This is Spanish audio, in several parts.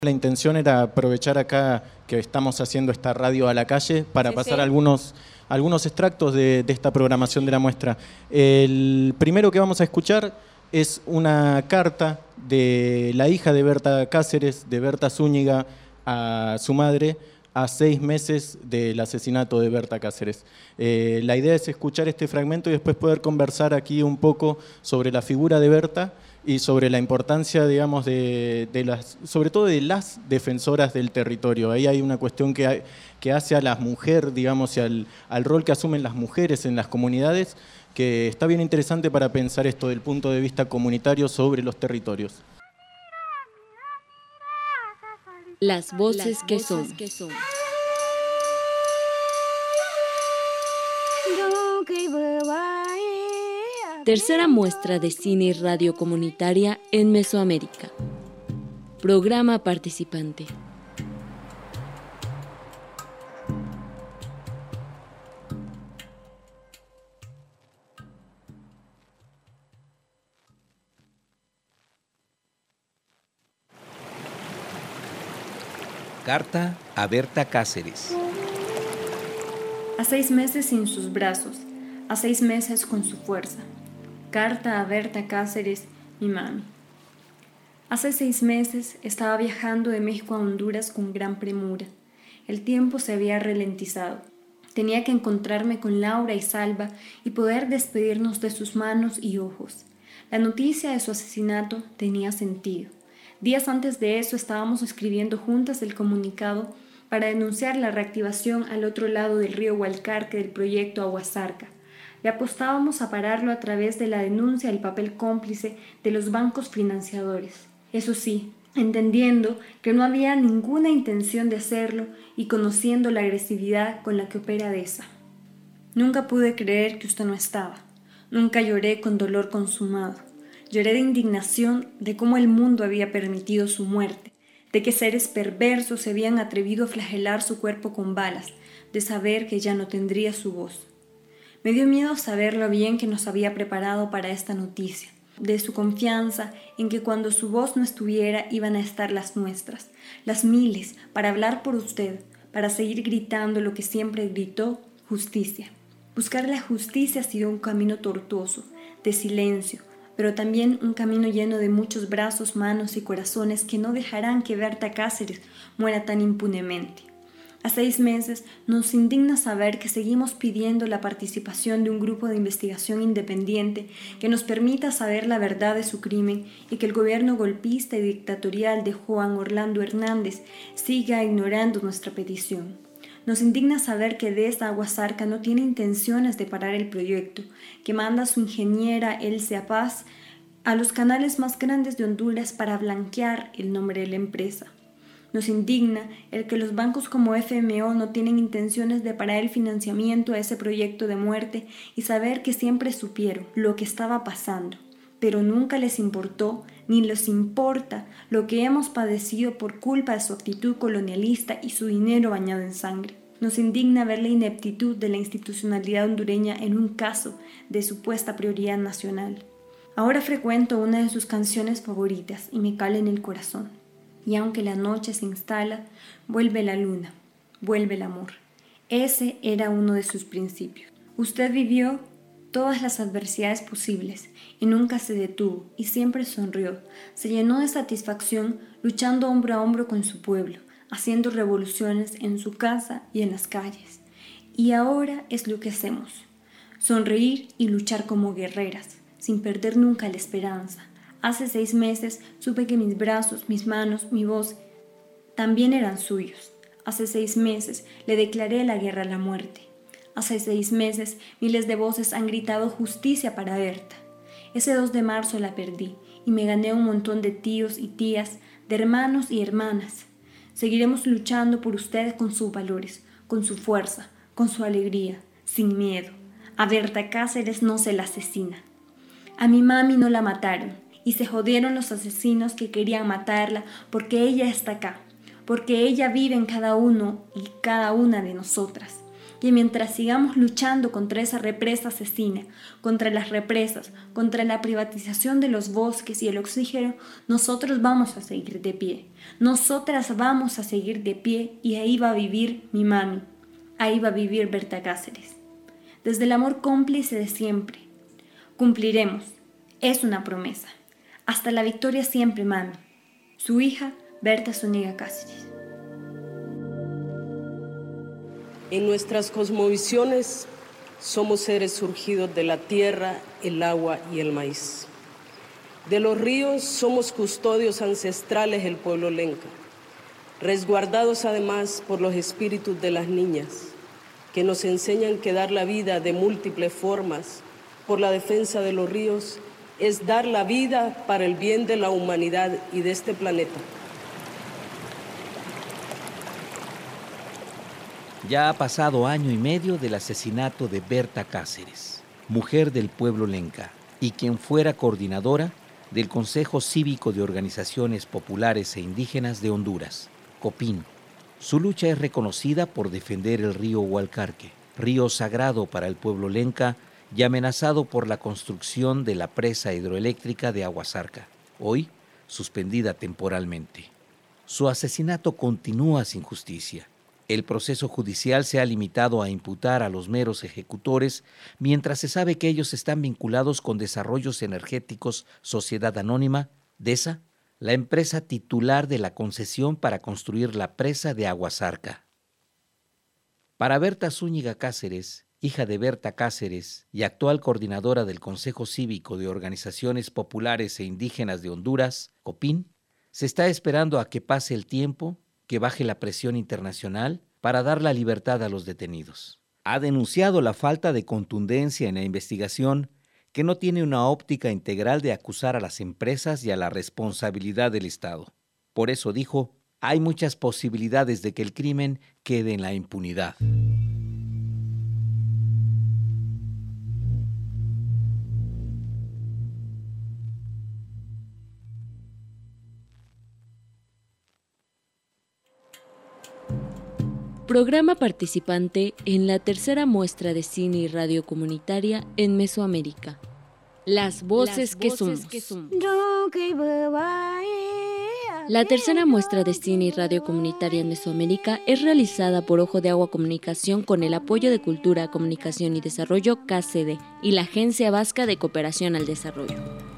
La intención era aprovechar acá que estamos haciendo esta radio a la calle para pasar sí. algunos extractos de esta programación de la muestra. El primero que vamos a escuchar es una carta de la hija de Berta Cáceres, de Berta Zúñiga, a su madre, a 6 meses del asesinato de Berta Cáceres. La idea es escuchar este fragmento y después poder conversar aquí un poco sobre la figura de Berta y sobre la importancia, digamos, sobre todo de las defensoras del territorio. Ahí hay una cuestión que hace a las mujeres, digamos, y al rol que asumen las mujeres en las comunidades, que está bien interesante para pensar esto del punto de vista comunitario sobre los territorios. Las voces que son. Tercera muestra de cine y radio comunitaria en Mesoamérica. Programa participante. Carta a Berta Cáceres. A 6 meses sin sus brazos, a 6 meses con su fuerza. Carta a Berta Cáceres, mi mami. Hace 6 meses estaba viajando de México a Honduras con gran premura. El tiempo se había ralentizado. Tenía que encontrarme con Laura y Salva y poder despedirnos de sus manos y ojos. La noticia de su asesinato tenía sentido. Días antes de eso estábamos escribiendo juntas el comunicado para denunciar la reactivación al otro lado del río Hualcarque del proyecto Aguasarca. Le apostábamos a pararlo a través de la denuncia del papel cómplice de los bancos financiadores. Eso sí, entendiendo que no había ninguna intención de hacerlo y conociendo la agresividad con la que opera DESA. Nunca pude creer que usted no estaba. Nunca lloré con dolor consumado. Lloré de indignación de cómo el mundo había permitido su muerte, de que seres perversos se habían atrevido a flagelar su cuerpo con balas, de saber que ya no tendría su voz. Me dio miedo saber lo bien que nos había preparado para esta noticia, de su confianza en que cuando su voz no estuviera iban a estar las nuestras, las miles, para hablar por usted, para seguir gritando lo que siempre gritó, justicia. Buscar la justicia ha sido un camino tortuoso, de silencio, pero también un camino lleno de muchos brazos, manos y corazones que no dejarán que Berta Cáceres muera tan impunemente. A 6 meses nos indigna saber que seguimos pidiendo la participación de un grupo de investigación independiente que nos permita saber la verdad de su crimen y que el gobierno golpista y dictatorial de Juan Orlando Hernández siga ignorando nuestra petición. Nos indigna saber que DESA Aguasarca no tiene intenciones de parar el proyecto, que manda a su ingeniera Elcia Paz a los canales más grandes de Honduras para blanquear el nombre de la empresa. Nos indigna el que los bancos como FMO no tienen intenciones de parar el financiamiento a ese proyecto de muerte y saber que siempre supieron lo que estaba pasando, pero nunca les importó ni les importa lo que hemos padecido por culpa de su actitud colonialista y su dinero bañado en sangre. Nos indigna ver la ineptitud de la institucionalidad hondureña en un caso de supuesta prioridad nacional. Ahora frecuento una de sus canciones favoritas y me cala en el corazón. Y aunque la noche se instala, vuelve la luna, vuelve el amor. Ese era uno de sus principios. Usted vivió todas las adversidades posibles y nunca se detuvo y siempre sonrió. Se llenó de satisfacción luchando hombro a hombro con su pueblo, haciendo revoluciones en su casa y en las calles. Y ahora es lo que hacemos. Sonreír y luchar como guerreras, sin perder nunca la esperanza. Hace 6 meses supe que mis brazos, mis manos, mi voz también eran suyos. Hace 6 meses le declaré la guerra a la muerte. Hace 6 meses miles de voces han gritado justicia para Berta. Ese 2 de marzo la perdí y me gané un montón de tíos y tías, de hermanos y hermanas. Seguiremos luchando por ustedes con sus valores, con su fuerza, con su alegría, sin miedo. A Berta Cáceres no se la asesina. A mi mami no la mataron. Y se jodieron los asesinos que querían matarla porque ella está acá, porque ella vive en cada uno y cada una de nosotras. que mientras sigamos luchando contra esa represa asesina, contra las represas, contra la privatización de los bosques y el oxígeno, nosotros vamos a seguir de pie. Nosotras vamos a seguir de pie y ahí va a vivir mi mami. Ahí va a vivir Berta Cáceres. Desde el amor cómplice de siempre. Cumpliremos. Es una promesa. Hasta la victoria siempre, mami. Su hija, Berta Zúñiga Cáceres. En nuestras cosmovisiones somos seres surgidos de la tierra, el agua y el maíz. De los ríos somos custodios ancestrales del pueblo lenca, resguardados además por los espíritus de las niñas, que nos enseñan que dar la vida de múltiples formas por la defensa de los ríos es dar la vida para el bien de la humanidad y de este planeta. Ya ha pasado año y medio del asesinato de Berta Cáceres, mujer del pueblo lenca, y quien fuera coordinadora del Consejo Cívico de Organizaciones Populares e Indígenas de Honduras, COPIN. Su lucha es reconocida por defender el río Hualcarque, río sagrado para el pueblo lenca y amenazado por la construcción de la presa hidroeléctrica de Aguasarca, hoy suspendida temporalmente. Su asesinato continúa sin justicia. El proceso judicial se ha limitado a imputar a los meros ejecutores, mientras se sabe que ellos están vinculados con Desarrollos Energéticos Sociedad Anónima, DESA, la empresa titular de la concesión para construir la presa de Aguasarca. Para Berta Zúñiga Cáceres, hija de Berta Cáceres y actual coordinadora del Consejo Cívico de Organizaciones Populares e Indígenas de Honduras, COPIN, se está esperando a que pase el tiempo, que baje la presión internacional para dar la libertad a los detenidos. Ha denunciado la falta de contundencia en la investigación, que no tiene una óptica integral de acusar a las empresas y a la responsabilidad del Estado. Por eso dijo, hay muchas posibilidades de que el crimen quede en la impunidad. Programa participante en la tercera muestra de cine y radio comunitaria en Mesoamérica. Las voces que somos. La tercera muestra de cine y radio comunitaria en Mesoamérica es realizada por Ojo de Agua Comunicación con el apoyo de Cultura, Comunicación y Desarrollo KCD y la Agencia Vasca de Cooperación al Desarrollo.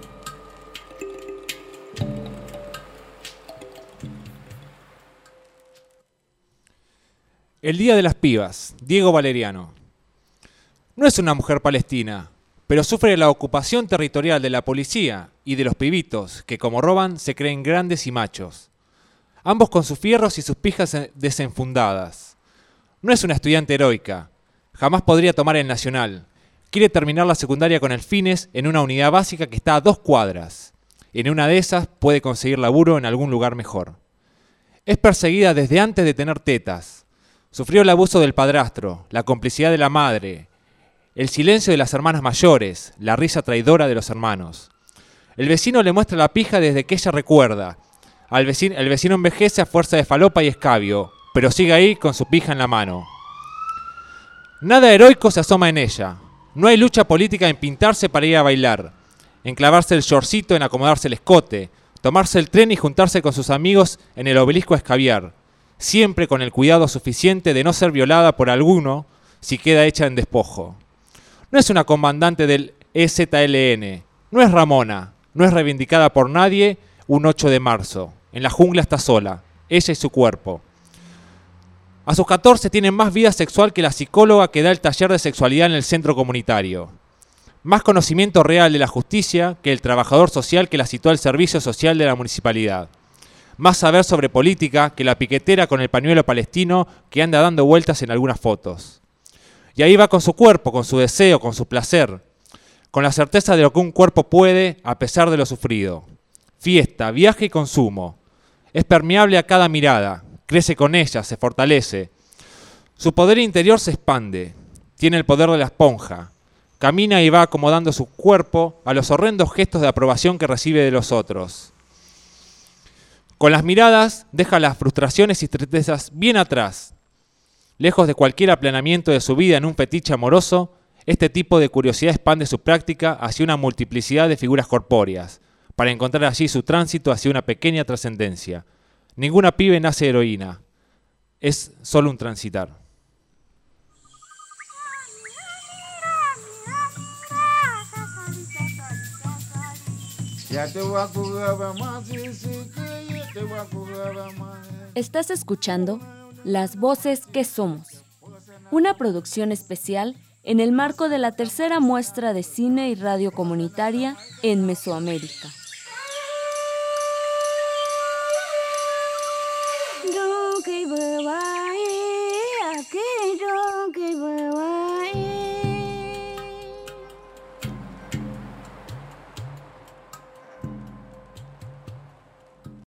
El Día de las Pibas, Diego Valeriano. No es una mujer palestina, pero sufre la ocupación territorial de la policía y de los pibitos, que como roban se creen grandes y machos. Ambos con sus fierros y sus pijas desenfundadas. No es una estudiante heroica, jamás podría tomar el nacional. Quiere terminar la secundaria con el fines en una unidad básica que está a 2 cuadras. En una de esas puede conseguir laburo en algún lugar mejor. Es perseguida desde antes de tener tetas. Sufrió el abuso del padrastro, la complicidad de la madre, el silencio de las hermanas mayores, la risa traidora de los hermanos. El vecino le muestra la pija desde que ella recuerda. El vecino envejece a fuerza de falopa y escabio, pero sigue ahí con su pija en la mano. Nada heroico se asoma en ella. No hay lucha política en pintarse para ir a bailar, en clavarse el shortcito, en acomodarse el escote, tomarse el tren y juntarse con sus amigos en el obelisco a escabiar, siempre con el cuidado suficiente de no ser violada por alguno si queda hecha en despojo. No es una comandante del EZLN, no es Ramona, no es reivindicada por nadie un 8 de marzo. En la jungla está sola, ella y su cuerpo. A sus 14 tiene más vida sexual que la psicóloga que da el taller de sexualidad en el centro comunitario. Más conocimiento real de la justicia que el trabajador social que la citó al servicio social de la municipalidad. Más saber sobre política que la piquetera con el pañuelo palestino que anda dando vueltas en algunas fotos. Y ahí va con su cuerpo, con su deseo, con su placer, con la certeza de lo que un cuerpo puede a pesar de lo sufrido. Fiesta, viaje y consumo. Es permeable a cada mirada, crece con ella, se fortalece. Su poder interior se expande, tiene el poder de la esponja. Camina y va acomodando su cuerpo a los horrendos gestos de aprobación que recibe de los otros. Con las miradas deja las frustraciones y tristezas bien atrás. Lejos de cualquier aplanamiento de su vida en un fetiche amoroso, este tipo de curiosidad expande su práctica hacia una multiplicidad de figuras corpóreas, para encontrar allí su tránsito hacia una pequeña trascendencia. Ninguna pibe nace heroína, es solo un transitar. Estás escuchando Las Voces que Somos, una producción especial en el marco de la tercera muestra de cine y radio comunitaria en Mesoamérica.